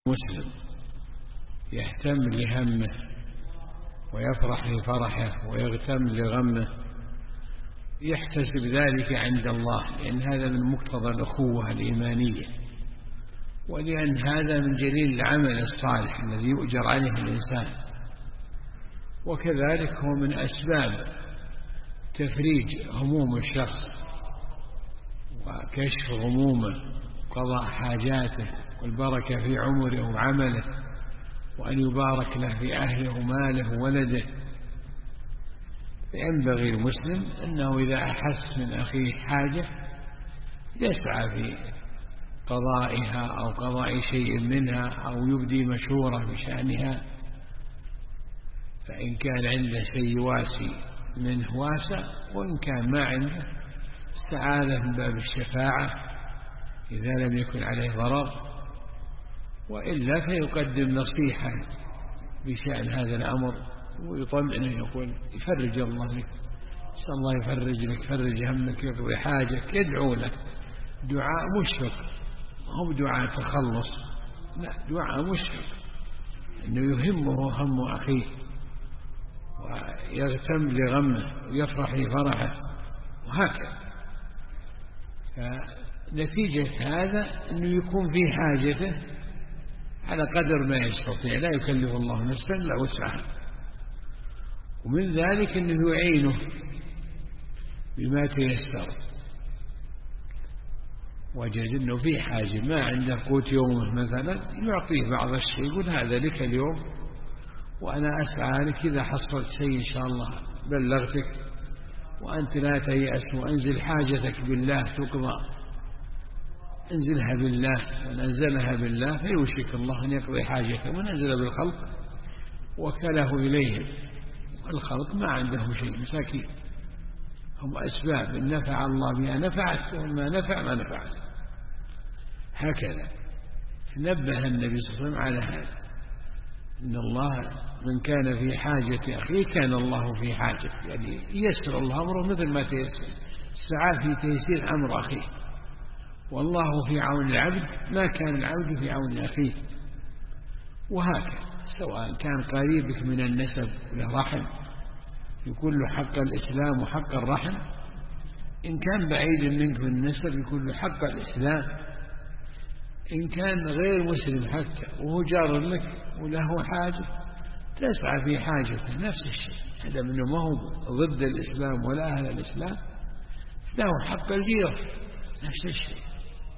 مسلم يهتم لهمه ويفرح لفرحه ويغتم لغمه يحتسب ذلك عند الله، لأن هذا من مقتضى الأخوة الإيمانية، ولأن هذا من جليل العمل الصالح الذي يؤجر عليه الإنسان، وكذلك هو من أسباب تفريج هموم الشخص وكشف غمومه وقضاء حاجاته والبركة في عمره وعمله، وأن يبارك له في أهله وماله وولده. فينبغي المسلم أنه إذا أحس من أخيه حاجة يسعى في قضائها أو قضاء شيء منها أو يبدي مشورة بشأنها، فإن كان عنده شيء يواسي منه واسع، وإن كان ما عنده استعاذ من باب الشفاعة إذا لم يكن عليه ضرر، وإلا فيقدم نصيحة بشأن هذا الأمر ويطمئنه، يقول يفرج الله لك، نسأل الله يفرج لك، يفرج همك، يقضي حاجك، يدعو لك دعاء مشفق، هو دعاء تخلص، لا، دعاء مشفق أنه يهمه هم أخيه ويغتم لغمه ويفرح لفرحه، وهكذا. فنتيجة هذا أنه يكون في حاجته على قدر ما يستطيع، لا يكلف الله نفسا إلا وسعها، ومن ذلك أنه يعينه بما تيسر. وجد أنه في حاجة ما عنده قوت يومه مثلا، يعطيه بعض الشيء، يقول هذا لك اليوم وأنا أسعى لك، إذا حصلت شيء إن شاء الله بلغتك، وأنت لا تيأس، وأنزل حاجتك بالله تقضى، انزلها بالله وننزلها بالله، فيوشك الله أن يقضي حاجته، وننزل بالخلق وكله إليهم، والخلق ما عندهم شيء، مساكين، هم أسباب، إن نفع الله بها نفعت، وما نفع ما نفعت، هكذا. فنبه النبي صلى الله عليه وسلم على هذا، إن الله من كان في حاجة أخيه كان الله في حاجة، يعني يسر الله أمره مثل ما تيسر، سعى في تيسير أمر أخيه، والله في عون العبد ما كان العبد في عون أخيه، وهكذا. سواء كان قريبك من النسب له رحم يكون له حق الإسلام وحق الرحم، إن كان بعيد منك من النسب يكون له حق الإسلام، إن كان غير مسلم حتى وهو جار لك وله حاجة تسعى في حاجته، نفس الشيء، هذا منه ما هو ضد الإسلام ولا أهل الإسلام، له حق الجيرة، نفس الشيء.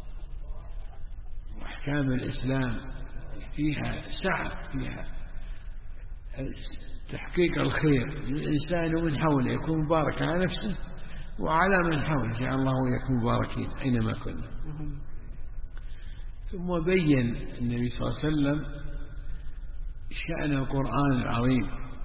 وأحكام الإسلام فيها سعة، فيها تحقيق الخير للإنسان ومن حوله، يكون مبارك على نفسه وعلى من حوله، جعل الله ويكون مباركين أينما كنا. ثم بين النبي صلى الله عليه وسلم شأن القرآن العظيم،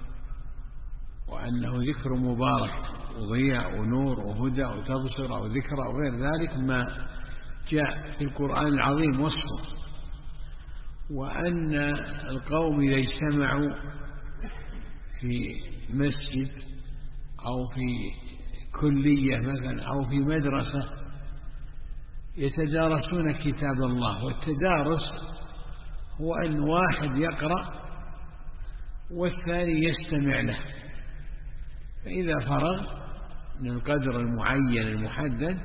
وأنه ذكر مبارك وضياء ونور وهدى وتبصر وذكرى وغير ذلك ما جاء في القرآن العظيم وصفه، وأن القوم إذا اجتمعوا في مسجد أو في كلية مثلا أو في مدرسة يتدارسون كتاب الله، والتدارس هو أن واحد يقرأ والثاني يستمع له، فإذا فرغ من القدر المعين المحدد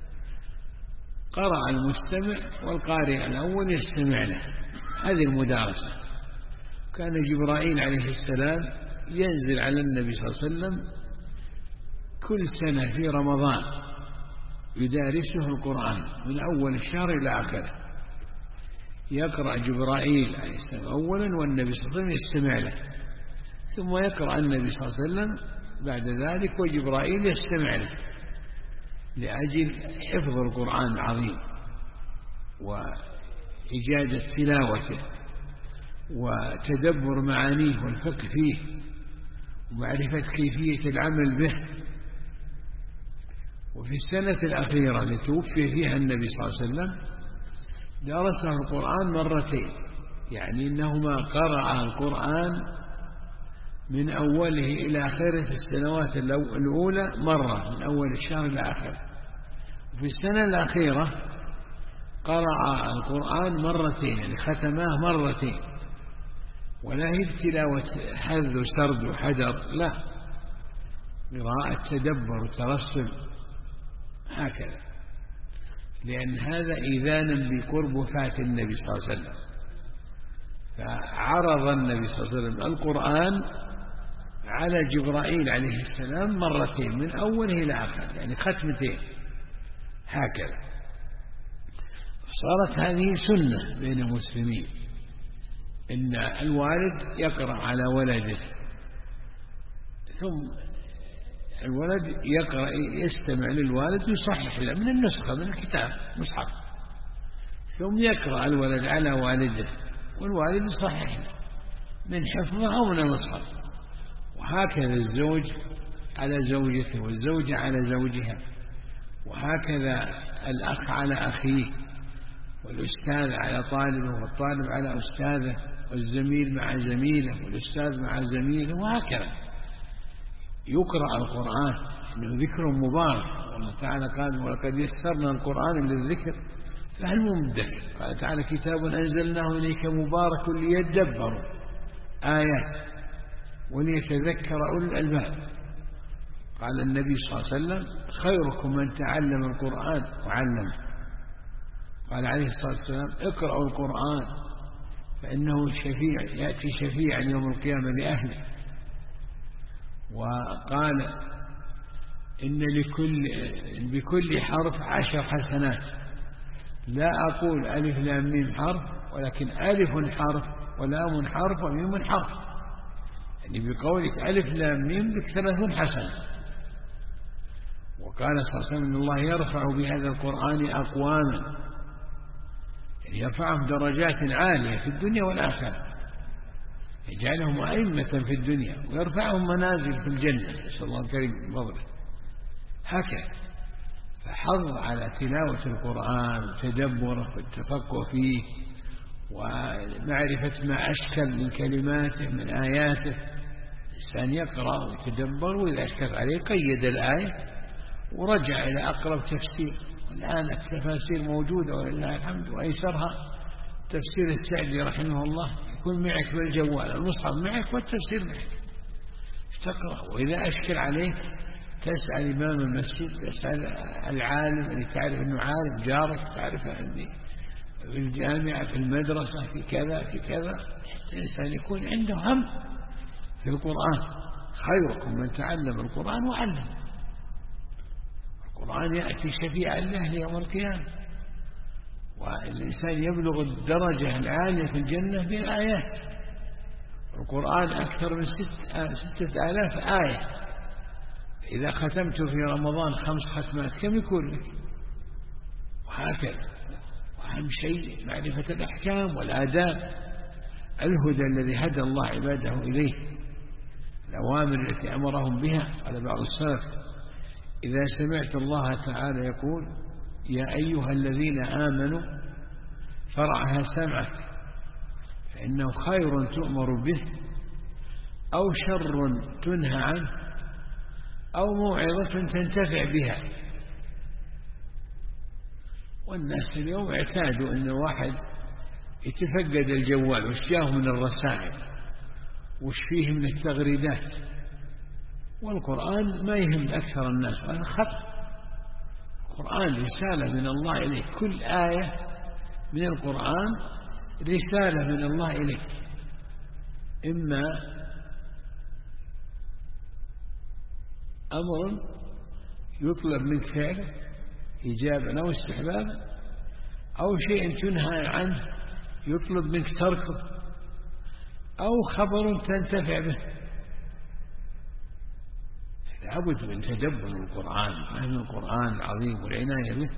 قرأ المستمع والقارئ الأول يستمع له، هذه المدارسة. كان جبرائيل عليه السلام ينزل على النبي صلى الله عليه وسلم كل سنة في رمضان يدارسه القرآن من أول الشهر إلى آخره، يقرأ جبرائيل عليه السلام أولا والنبي صلى الله عليه وسلم يستمع له، ثم يقرأ النبي صلى الله عليه وسلم بعد ذلك وجبرائيل يستمع له، لأجل حفظ القرآن العظيم وإجادة تلاوته وتدبر معانيه والفقه فيه ومعرفة كيفية العمل به. وفي السنة الأخيرة التي توفي فيها النبي صلى الله عليه وسلم درسه القرآن مرتين، يعني إنهما قرأ القرآن من أوله إلى آخره في السنوات الأولى مرة من أول الشهر إلى آخره، وفي السنة الأخيرة قرأ القرآن مرتين، يعني ختماه مرتين، ولا هي تلاوة حذ وسرد وحجر، لا، قراءة تدبر وترسل هكذا، لأن هذا إذانا بقرب وفاة النبي صلى الله عليه وسلم. فعرض النبي صلى الله عليه وسلم القرآن على جبرائيل عليه السلام مرتين من أوله إلى آخر، يعني ختمتين هكذا. صارت هذه سنة بين المسلمين، إن الوالد يقرأ على ولده، ثم الولد يقرأ يستمع للوالد يصحح له من النسخة من الكتاب مصحف، ثم يقرأ الولد على والده والوالد يصحح له من حفظه أو من المصحف. وهكذا الزوج على زوجته والزوجة على زوجها، وهكذا الأخ على أخيه، والأستاذ على طالبه، والطالب على أستاذه، والزميل مع زميله، والأستاذ مع زميله، وهكذا يقرأ القرآن، إنه ذكر مبارك. والله تعالى قال: ولقد يسرنا القرآن للذكر فهل من مدكر. قال تعالى: كتاب أنزلناه إليك مبارك ليدبروا آيات وليتذكر أولو الألباب. قال النبي صلى الله عليه وسلم: خيركم من تعلم القرآن وعلمه. قال عليه الصلاة والسلام: اقرأوا القرآن فإنه شفيع، يأتي شفيعا يوم القيامة لأهله. وقال: إن بكل حرف 10 حسنات، لا أقول ألف لام ميم حرف، ولكن ألف حرف ولام حرف وميم حرف، يعني بقولك ألف لام ميم بك 30 حسنة. وقال صلى الله عليه وسلم: إن الله يرفع بهذا القرآن أقواما، يعني يرفعهم درجات عالية في الدنيا والآخرة، يجعلهم أئمة في الدنيا ويرفعهم منازل في الجنة، نسأل الله الكريم من فضله. هكذا فحظ على تلاوة القرآن وتدبره والتفقه فيه ومعرفة ما أشكل من كلماته من آياته. الإنسان يقرأ ويتدبر، وإذا أشكل عليه قيد الآية ورجع إلى أقرب تفسير. والآن التفاسير موجودة ولله الحمد، وأيسرها تفسير السعدي رحمه الله، يكون معك بالجوال، المصحف معك والتفسير معك، تقرأ. وإذا أشكل عليك تسأل إمام المسجد، تسأل العالم اللي تعرف أنه عالم، جارك تعرف أنه في الجامعة في المدرسة في كذا في كذا، حتى الإنسان يكون عنده هم في القرآن. خيركم من تعلم القرآن وعلم. القرآن يأتي شفيعا له يوم القيامة، والإنسان يبلغ الدرجة العالية في الجنة بالآيات. القرآن أكثر من 6000 آية. إذا ختمت في رمضان 5 ختمات كم يكون لك؟ وهكذا. وأهم شيء معرفة الأحكام والآداب، الهدى الذي هدى الله عباده إليه، الأوامر التي أمرهم بها. قال بعض السلف: إذا سمعت الله تعالى يقول: يا أيها الذين آمنوا، فرعها سمعك، فإنه خير تؤمر به أو شر تنهى عنه أو موعظة تنتفع بها. والناس اليوم اعتادوا أن واحد يتفقد الجوال وش جاه من الرسائل وش فيه من التغريدات، والقرآن ما يهم أكثر الناس. هذا خطأ. القرآن رسالة من الله إليك، كل آية من القرآن رسالة من الله إليك، إما أمر يطلب منك فعله إيجابا أو استحبابا، أو شيء تنهى عنه يطلب منك تركه، أو خبر تنتفع به. لابد من تدبر القرآن، فهم القرآن العظيم والعناية به.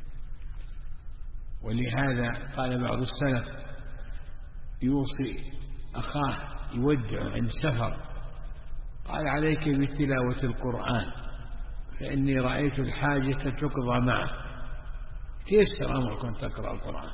ولهذا قال بعض السلف: يوصي أخاه يودع عند سفر، قال: عليك بتلاوة القرآن فإني رأيت الحاجة تقضى معه. تيسر أمرك أن تقرأ القرآن.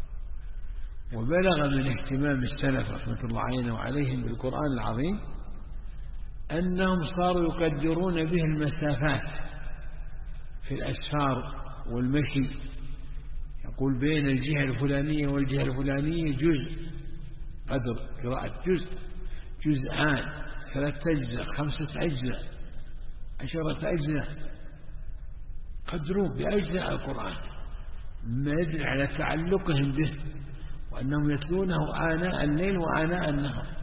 وبلغ من اهتمام السلف رحمة الله علينا وعليهم بالقرآن العظيم أنهم صاروا يقدرون به المسافات في الأسفار والمشي. نقول بين الجهة الفلانية والجهة الفلانية جزء، قدر قراءة جزءان، 3 أجزاء، 5 أجزاء، 10 أجزاء، قدروه بأجزاء القرآن، ما يدل على تعلقهم به وأنهم يتلونه آناء الليل وآناء النهار.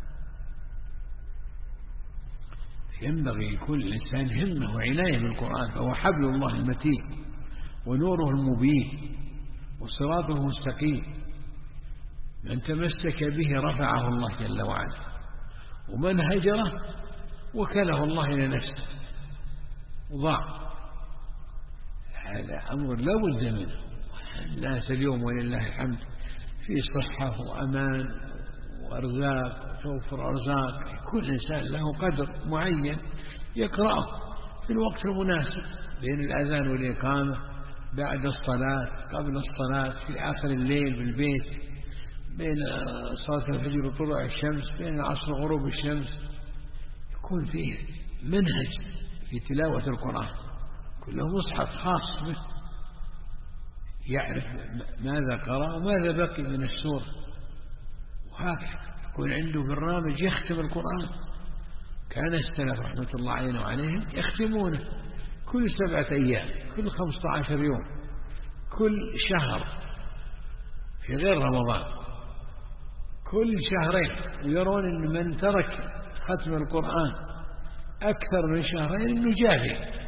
ينبغي يكون الإنسان همة وعناية بالقرآن، فهو حبل الله المتين ونوره المبين وصراطه المستقيم، من تمسك به رفعه الله جل وعلا، ومن هجره وكله الله إلى نفسه وضاع. هذا أمر لا بد منه. الناس اليوم ولله الحمد في صحة وأمان وأرزاق وتوفر أرزاق، كل إنسان له قدر معين يقرأه في الوقت المناسب بين الأذان والإقامة، بعد الصلاة، قبل الصلاة، في آخر الليل بالبيت، بين صلاة الفجر وطلوع الشمس، بين العصر وغروب الشمس، يكون فيه منهج في تلاوة القرآن، كله مصحف خاص به يعرف ماذا قرأ وماذا بقي من السورة، وهكذا يكون عنده برنامج يختم القرآن. كان السلف رحمة الله عليهم يختمونه كل 7 أيام، كل 15 يوم، كل شهر في غير رمضان، كل شهرين، ويرون أن من ترك ختم القرآن أكثر من شهرين أنه جاهل.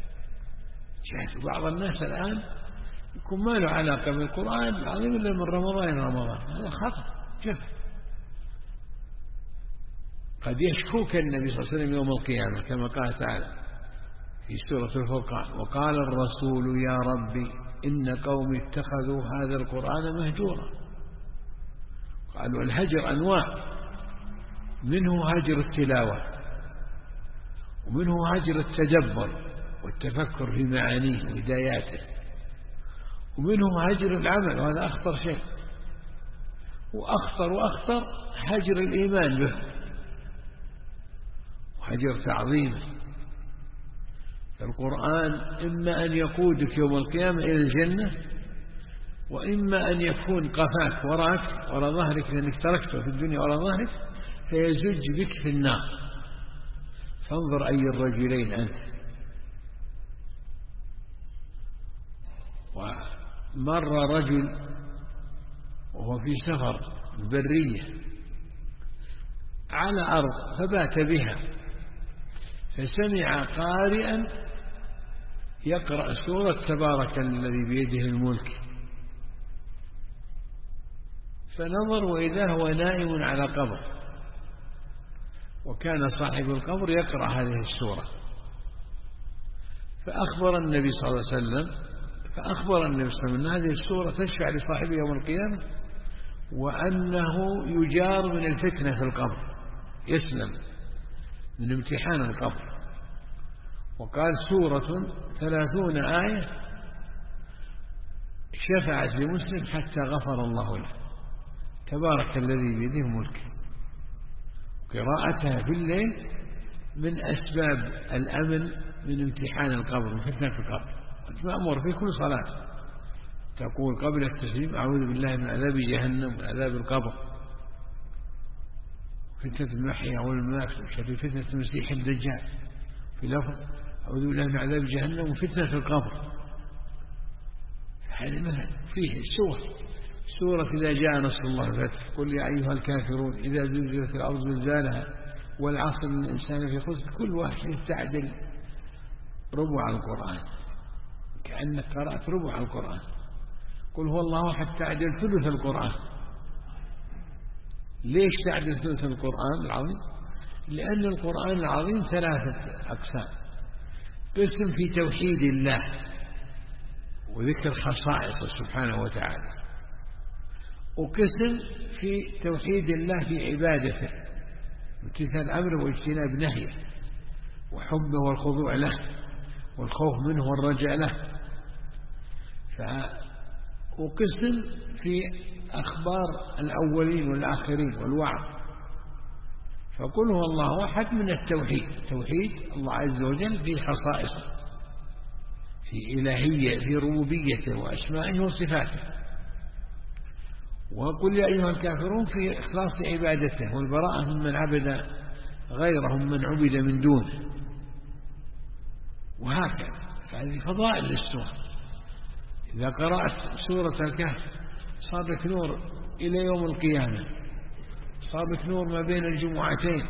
بعض الناس الآن يكون ما له علاقة بالقرآن العظيم إلا من رمضان إلى رمضان، هذا خطأ جدا. قد يشكوك النبي صلى الله عليه وسلم يوم القيامة كما قال تعالى في سورة الفرقان: وقال الرسول يا ربي إن قومي اتخذوا هذا القرآن مهجورا. قالوا الهجر أنواع، منه هجر التلاوة، ومنه هجر التدبر والتفكر في معانيه وهداياته، ومنه هجر العمل، وهذا أخطر شيء، وأخطر هجر الإيمان به وهجر تعظيمه. القرآن إما أن يقودك يوم القيامة إلى الجنة، وإما أن يكون قفاك وراك وراء ظهرك، لأنك تركته في الدنيا وراء ظهرك، فيزج بك في النار. فانظر أي الرجلين أنت. ومر رجل وهو في سفر برية على أرض فبات بها، فسمع قارئا يقرأ سورة تبارك الذي بيده الملك، فنظر وإذا هو نائم على قبر، وكان صاحب القبر يقرأ هذه السورة. فأخبر النبي صلى الله عليه وسلم أن هذه السورة تشفع لصاحبه يوم القيامة، وأنه يجار من الفتنة في القبر، يسلم من امتحان القبر. وقال سورة 30 آية شفعت لمسلم حتى غفر الله له، تبارك الذي بيده ملك. قراءتها في الليل من أسباب الأمن من امتحان القبر، من فتنة القبر. مأمور في كل صلاة تقول قبل التسليم: أعوذ بالله من عذاب جهنم ومن عذاب القبر، فتنة المحيا والممات، وشر فتنة المسيح الدجال. في لفظ: أعوذ بالله من عذاب جهنم وفتنة القبر. هذه مثلا فيه سورة إذا جاء نصر الله الفتح، قل يا أيها الكافرون إذا زلزلت الأرض زلزالها والعصر إن الإنسان في خسر. كل واحد تعدل ربع القرآن، كأنك قرأت ربع القرآن. قل هو الله أحد تعدل ثلث القرآن. ليش تعدل ثلث القرآن العظيم؟ لأن القرآن العظيم 3 أقسام: قسم في توحيد الله وذكر خصائصه سبحانه وتعالى، وقسم في توحيد الله في عبادته، امتثال أمره واجتناب نهيه، وحبه والخضوع له والخوف منه والرجاء له. وقسم في أخبار الأولين والآخرين والوعظ. فقل هو الله أحد من التوحيد، توحيد الله عز وجل في خصائصه، في إلهية في ربوبيته وأسمائه وصفاته. وقل يا أيها الكافرون في إخلاص عبادته والبراءة ممن عبد غيرهم من عبد من دونه. وهكذا فهذه فضائل للسورة. إذا قرأت سورة الكهف صار لك نور إلى يوم القيامة، صار لك نور ما بين الجمعتين،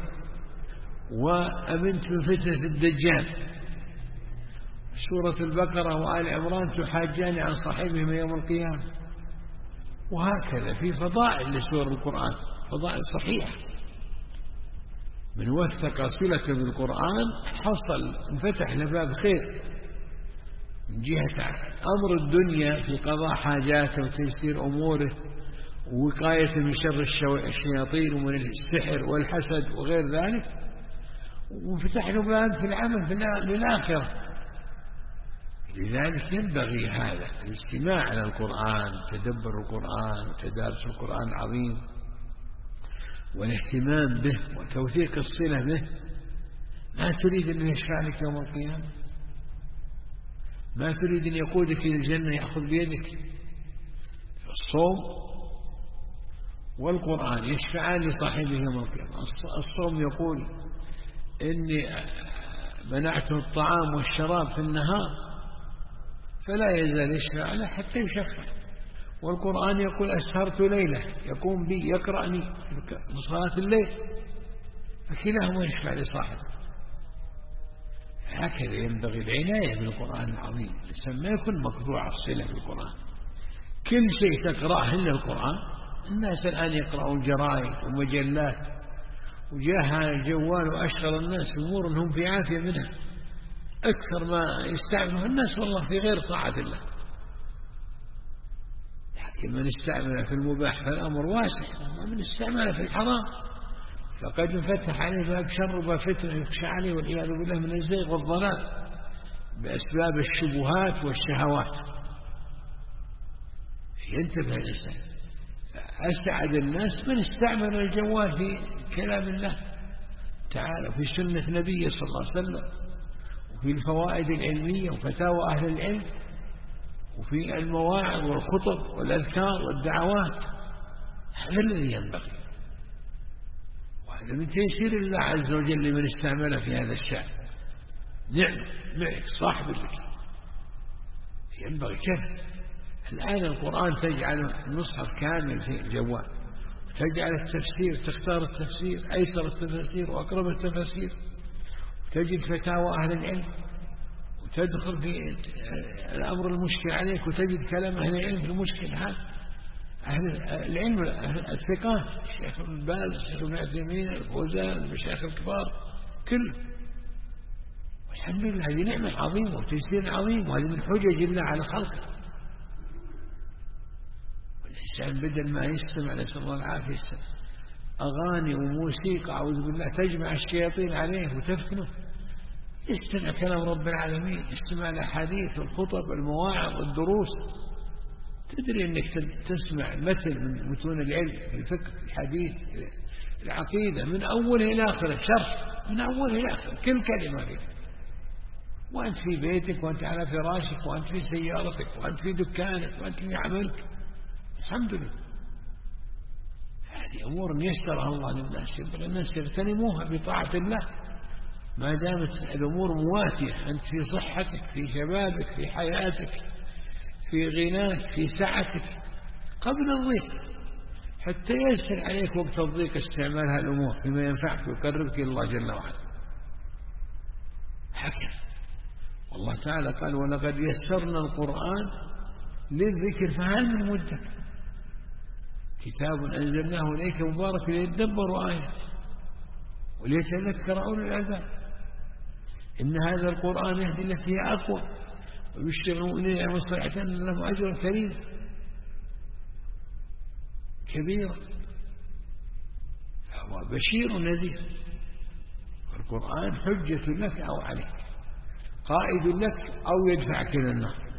وأمنت من فتنة الدجال. سورة البقرة وآل عمران تحاجان عن صاحبهما يوم القيامة. وهكذا في فضائل لسور القرآن، فضائل صحيحة. من وثق صلة بالقرآن حصل انفتح له باب خير من جهة أمر الدنيا في قضاء حاجاته وتيسير أموره ووقاية من شر الشياطين ومن السحر والحسد وغير ذلك، وانفتح له باب في العمل في الآخرة. لذلك ينبغي هذا الاستماع على القرآن، تدبر القرآن وتدارس القرآن العظيم والاهتمام به وتوثيق الصلة به. ما تريد أن يشفع لك يوم القيامة، ما تريد أن يقودك إلى الجنة يأخذ بيدك. الصوم والقرآن يشفعان لصاحبه يوم القيامة. الصوم يقول إني منعته الطعام والشراب في النهار فلا يزال يشفع له حتى يشفع. والقرآن يقول أسهرت ليلة يقوم بي يقرأني في صلاة الليل، فكلاهما يشفع لصاحبه. هكذا ينبغي العناية بالقرآن العظيم، الإنسان ما يكون مقطوع الصلة بالقرآن. كل شيء تقرأه إلا القرآن. الناس الآن يقرأون جرائد ومجلات، وجاها الجوال وأشغل الناس أمور هم في عافية منها أكثر ما يستعمله الناس والله في غير طاعة الله. لكن من استعمل في المباح فالأمر واسع، ومن استعمل في الحرام فقد انفتح عليه باب شر وباب فتنة يخشى عليه والعياذ بالله من الزيغ والضلال بأسباب الشبهات والشهوات. ينتبه الإنسان. أسعد الناس من استعمل الجوال في كلام الله تعالى، في سنة نبيه صلى الله عليه وسلم، وفي الفوائد العلمية وفتاوى أهل العلم، وفي المواعظ والخطب والأذكار والدعوات. هذا الذي ينبغي، وهذا من تيسير الله عز وجل لمن استعمله في هذا الشأن. نعم صاحب لك ينبغي كذا. الآن القرآن تجعل المصحف كامل في الجوال، وتجعل التفسير تختار التفسير أيسر التفسير وأقرب التفسير، وتجد فتاوى أهل العلم، وتدخل في الأمر المشكل عليك وتجد كلام أهل العلم في المشكل هذا. أهل العلم الثقات الشيخ ابن باز الشيخ ابن عثيمين الفوزان المشايخ الكبار كله. والحمد لله هذه نعمة عظيمة وتيسير عظيم، وهذه من حجج الله على خلقه. والإنسان بدل ما يستمع نسأل الله العافية أغاني وموسيقى أعوذ بالله تجمع الشياطين عليه وتفتنه، يستمع كلام رب العالمين، يستمع الأحاديث والخطب والمواعظ والدروس. تدري أنك تسمع متن من متون العلم، الفقه، الحديث، العقيدة من أوله إلى آخره، شرح من أوله إلى آخره كل كلمة فيه، وأنت في بيتك وأنت على فراشك وأنت في سيارتك وأنت في دكانك وأنت في عملك. الحمد لله هذه أمور يسرها الله للناس، يبغى الناس يغتنموها بطاعة الله ما دامت الأمور مواتية. أنت في صحتك، في شبابك، في حياتك، في غناك، في سعتك قبل الضيق، حتى يسر عليك وقت الضيق استعمال هالأمور فيما ينفعك ويقربك إلى الله جل وعلا. هكذا والله تعالى قال ولقد يسرنا القرآن للذكر فهل من مدكر. كتاب أنزلناه إليك مبارك ليدبروا آياته وليتذكر أولو الألباب. إن هذا القرآن يهدي التي هي أقوى ويبشر المؤمنين يعملون الصالحات أن لهم أجرا كبيرا فهو بشير نذير. والقرآن حجة لك أو عليك، قائد لك أو يدفعك إلى النار.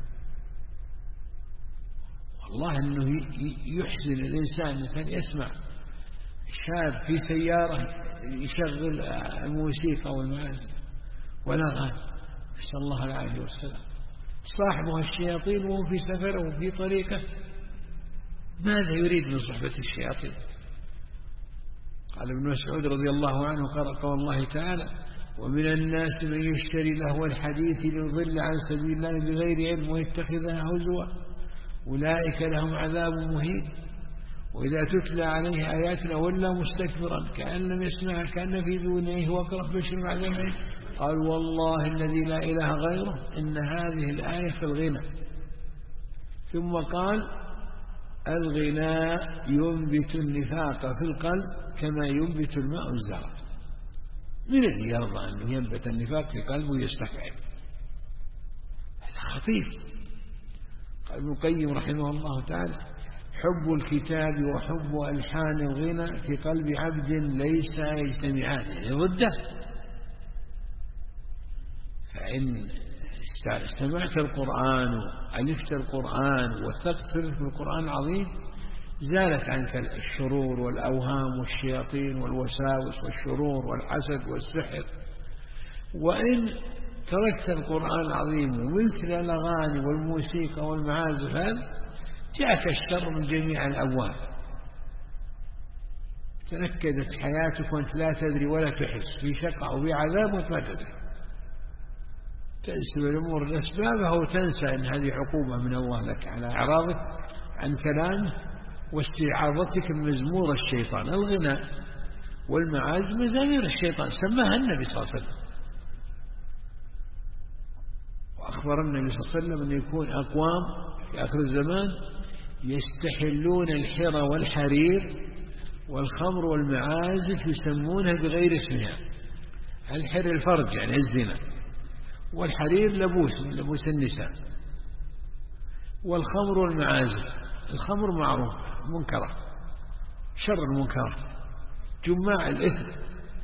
والله أنه يحزن الإنسان يسمع شاب في سيارة يشغل الموسيقى والمعازف والأغاني، نسأل الله العافية والسلام، صاحبها الشياطين وهو في سفره وفي طريقه، ماذا يريد من صحبة الشياطين؟ قال ابن مسعود رضي الله عنه قرأ قول الله تعالى: ومن الناس من يشتري لهو الحديث ليضل عن سبيل الله بغير علم ويتخذها هزوا أولئك لهم عذاب مهين. وإذا تتلى عليه آياتنا ولى مستكبرا كأن لم يسمع كأن في أذنيه وقرأ بشر عذاب. قال والله الذي لا إله غيره إن هذه الآية في الغنى. ثم قال: الغناء ينبت النفاق في القلب كما ينبت الماء الزرع. من الذي يرضى أنه ينبت النفاق في قلبه ويستفعل؟ هذا خطير. قال ابن القيم رحمه الله تعالى: حب الكتاب وحب ألحان الغنى في قلب عبد ليس يجتمعان، يعني ضده. فإن استمعت القرآن وألفت القرآن وثقت في القرآن العظيم زالت عنك الشرور والأوهام والشياطين والوساوس والشرور والحسد والسحر. وإن تركت القرآن العظيم وملت للأغاني والموسيقى والمعازف جاءك الشر من جميع الأبواب، تنكدت حياتك وأنت لا تدري ولا تحس، في شقة أو في عذاب وأنت ما تدري، تنسب الأمور لأسبابها وتنسى أن هذه عقوبة من الله لك على إعراضك عن كلامه واستعاضتك بمزمور الشيطان. الغناء والمعازف مزامير الشيطان سماها النبي صلى الله عليه وسلم، وأخبر النبي صلى الله عليه وسلم أن يكون أقوام في آخر الزمان يستحلون الحر والحرير والخمر والمعازف يسمونها بغير اسمها. الحر الفرج يعني الزنا، والحرير لبوس النساء، والخمر والمعازف. الخمر معروف منكرة، شر المنكرات، جماع الإثم.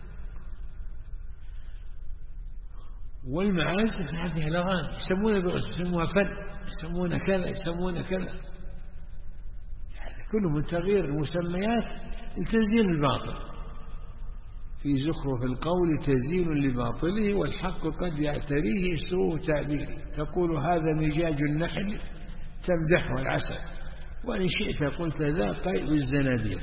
والمعازف هذه الأغاني يسمونها فن، يسمونها كذا، يسمونها كذا، يعني كله من تغيير المسميات لتزيين الباطل. في زخرف القول تزيين لباطله والحق قد يعتريه سوء تعبيره. تقول هذا مجاج النحل تمدحه العسل، وإن شئت قلت ذا قيء الزنادير.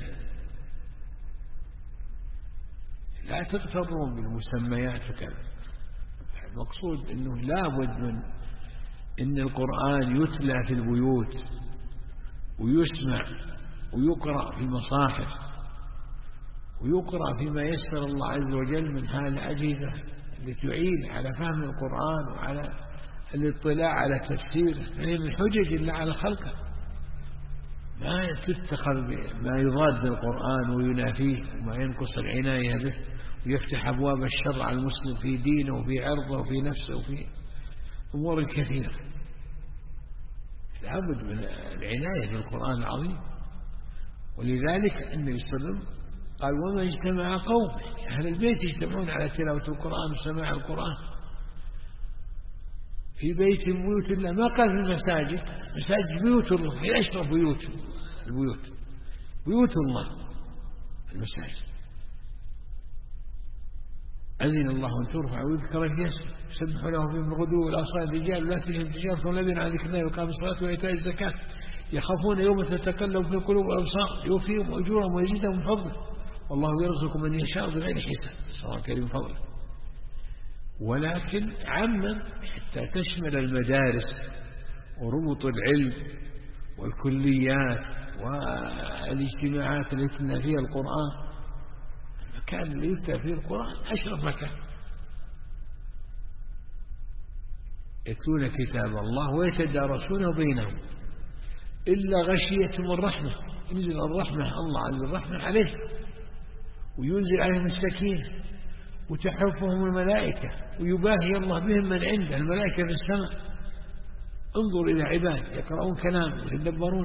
لا تغترون بالمسميات وكذا. المقصود أنه لا بد من أن القرآن يتلى في البيوت ويسمع ويقرأ في المصاحف ويقرأ فيما يسر الله عز وجل من هذه الأجهزة التي تعين على فهم القرآن وعلى الاطلاع على تفسيره. فهي من حجج الله على خلقه، ما تتخذ ما يضاد بالقرآن وينافيه وما ينقص العناية به ويفتح أبواب الشر على المسلم في دينه وفي عرضه وفي نفسه وفي أمور كثيرة. لابد من العناية بالقرآن العظيم. ولذلك النبي صلى الله عليه وسلم قال: وما اجتمع قوم، أهل البيت يجتمعون على تلاوة القرآن وسماع القرآن في بيت من بيوت الله. ما قال في المساجد، مساجد بيوت الله، هي أشرف بيوت الله المساجد. أذن الله أن ترفع ويذكر في اسمه يسبح له في الغدو والآصال رجال لا تلهيهم تجارة ولا بيع عن ذكر الله وإقام الصلاة وإيتاء الزكاة يخافون يوم تتقلب في القلوب والأبصار يوفيهم أجورهم ويزيدهم من فضله والله يرزق من يشاء بغير حساب سواء كريم فضله. ولكن عما حتى تشمل المدارس وربط العلم والكليات والاجتماعات التي تتلى فيها القرآن. المكان اللي يتلى فيه القرآن أشرف مكان، يتلون كتاب الله ويتدارسونه بينهم إلا غشيتهم الرحمة، ينزل الرحمة الله عز الرحمة عليه وينزل عليهم السكينة وتحفهم الملائكة ويباهي الله بهم من عنده الملائكة في السماء. انظر إلى عباد يقرؤون كلام ويتدبرون.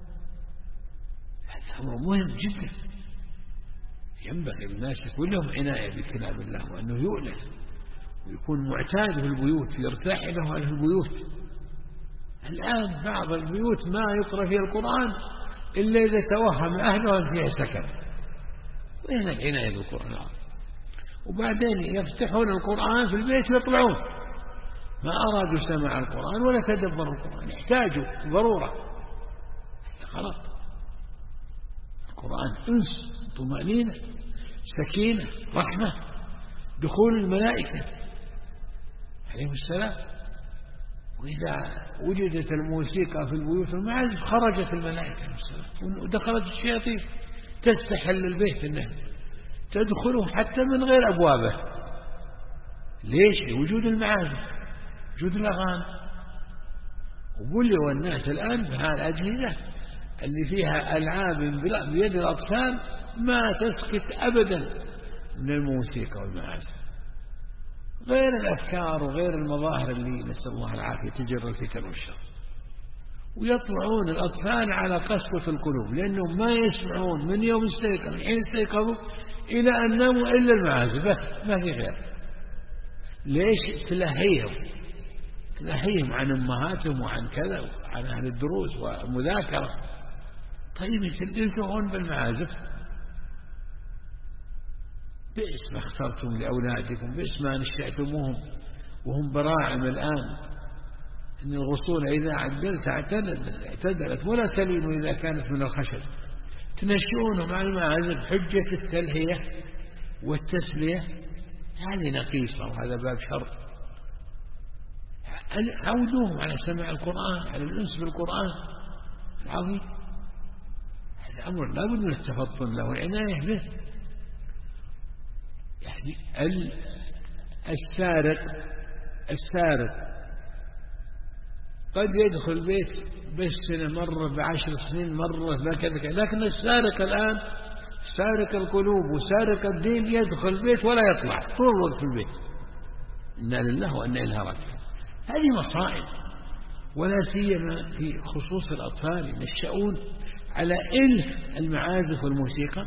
هذا أمر مهم جدا، ينبغي للناس يكون لهم عناية بكلام الله وأنه يؤلف ويكون معتاد في البيوت يرتاح له أهل البيوت. الآن بعض البيوت ما يقرأ فيها القرآن إلا إذا توهم أهلها فيها سكن. وين العناية بالقرآن؟ وبعدين يفتحون القرآن في البيت ويطلعون ما أرادوا سماع القرآن ولا تدبروا القرآن، احتاجوا ضرورة. غلط. القرآن أنس، طمأنينة، سكينة، رحمة، دخول الملائكة عليهم السلام. وإذا وجدت الموسيقى في البيوت والمعازف خرجت الملائكة ودخلت الشياطين تستحل البيت إنها تدخله حتى من غير أبوابه. ليش؟ وجود المعازف، وجود الأغاني. وبلغوا الناس الآن بهالأجهزة اللي فيها ألعاب بيد الأطفال ما تسكت أبدا من الموسيقى والمعازف، غير الأفكار وغير المظاهر اللي نسأل الله العافية تجر الفتن والشر. ويطلعون الأطفال على قسوة القلوب لأنهم ما يسمعون من يوم استيقظوا، من حين استيقظوا إلى أن ناموا إلا المعازف، ما في غير. ليش؟ تلهيهم عن أمهاتهم وعن كذا وعن أهل الدروس ومذاكرة. طيب يلتهون بالمعازف. بئس ما اخترتم لأولادكم، بئس ما نشأتموهم وهم براعم الآن. إن الغصون إذا عدلت اعتدلت ولا تلين إذا كانت من الخشب. تنشئونهم على المعازف حجة التلهية والتسلية، هذه نقيصة وهذا باب شر. عودوهم على سماع القرآن، على الأنس بالقرآن العظيم. هذا أمر لا بد من التفطن له والعناية به. يعني السارق قد يدخل بيت بالسنة مرة، ب10 سنين مرة، بكذا، لكن السارق الآن سارق القلوب وسارق الدين يدخل بيت ولا يطلع طول الوقت في البيت. إنا لله وإنا إليه راجعون. هذه مصائب، ولا سيما في خصوص الأطفال ينشأون على إلف المعازف والموسيقى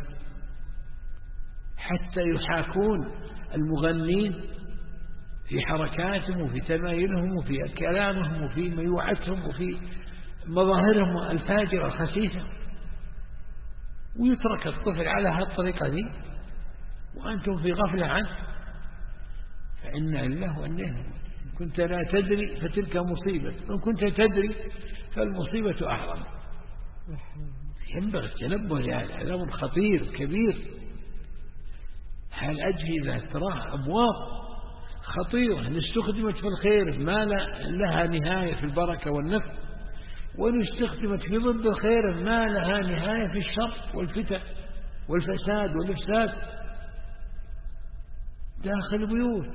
حتى يحاكون المغنين في حركاتهم وفي تمايلهم وفي كلامهم وفي ميوعتهم وفي مظاهرهم الفاجرة الخسيسة، ويترك الطفل على هالطريقة دي وأنتم في غفلة عنه. فإنا لله وإنا إليه راجعون. إن كنت لا تدري فتلك مصيبة، وإن كنت تدري فالمصيبة أعظم. ينبغي التنبه لهذا، هذا أمر خطير كبير. هالأجهزة تراها أبواب خطيرة إن استخدمت في الخير ما لها نهاية في البركة والنفع، وإن استخدمت في ضد الخير ما لها نهاية في الشر والفتن والفساد والإفساد داخل البيوت.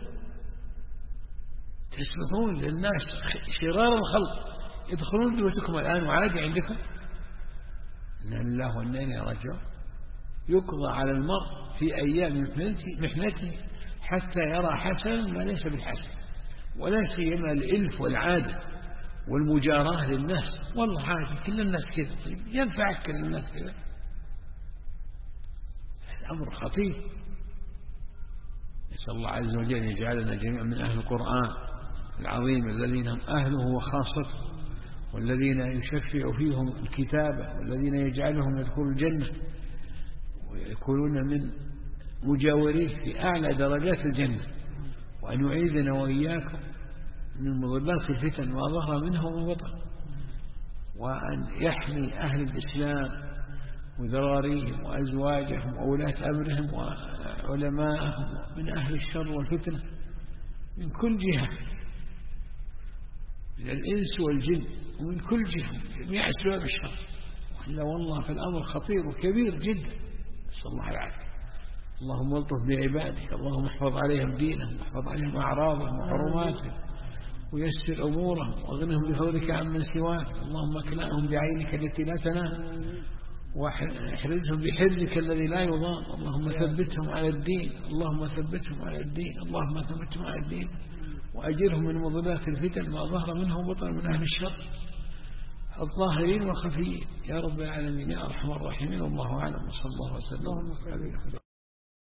تسمحون للناس شرار الخلق يدخلون بيوتكم الآن وعادي عندكم. إنا لله وإنا إليه راجعون. يقضى على المرء في أيام محنته حتى يرى حسنا ما ليس بالحسن، ولا سيما الإلف والعادة والمجاراة للناس. والله عادي كل الناس كذا، طيب ينفعك كل الناس كذا؟ هذا أمر خطير. نسأل الله عز وجل يجعلنا جميعا من أهل القرآن العظيم الذين هم أهله وخاصته، والذين يشفع فيهم الكتابة، والذين يجعلهم يدخلوا الجنة ويكونون من مجاوريه في أعلى درجات الجنة. وأن يعيذنا وإياكم من مضلات الفتن ما ظهر منها وما بطن، وأن يحمي أهل الإسلام وذراريهم وأزواجهم وأولاة أمرهم وعلماءهم من أهل الشر والفتنة من كل جهة، من الإنس والجن ومن كل جهة، جميع أسباب الشر. وإلا والله في الأمر خطير وكبير جدا، نسأل الله العافية. اللهم الطف بعبادك، اللهم احفظ عليهم دينهم واحفظ عليهم أعراضهم وحرماتهم ويسر أمورهم واغنهم بفضلك عمن سواك. اللهم اكلأهم بعينك التي لا تنام واحرزهم بحرزك الذي لا يضام. اللهم ثبتهم على الدين، اللهم ثبتهم على الدين، اللهم ثبتهم على الدين، وأجرهم من مضلات الفتن ما ظهر منهم وبطن من أهل الشر الظاهرين والخفيين يا رب العالمين يا أرحم الراحمين. والله أعلم وصلى الله وسلم.